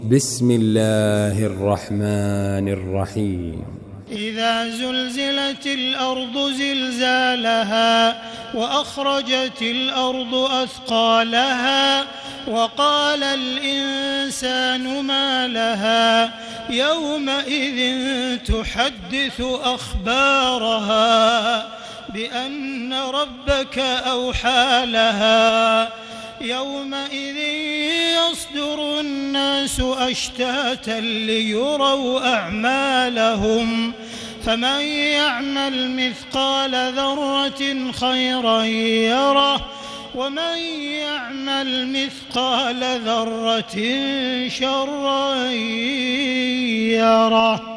بسم الله الرحمن الرحيم. إذا زلزلت الأرض زلزالها وأخرجت الأرض أثقالها وقال الإنسان ما لها يومئذ تحدث أخبارها بأن ربك أوحى لها يومئذ يصدر الناس أشتاتا ليروا أعمالهم فمن يعمل مثقال ذرة خيرا يره ومن يعمل مثقال ذرة شرا يره.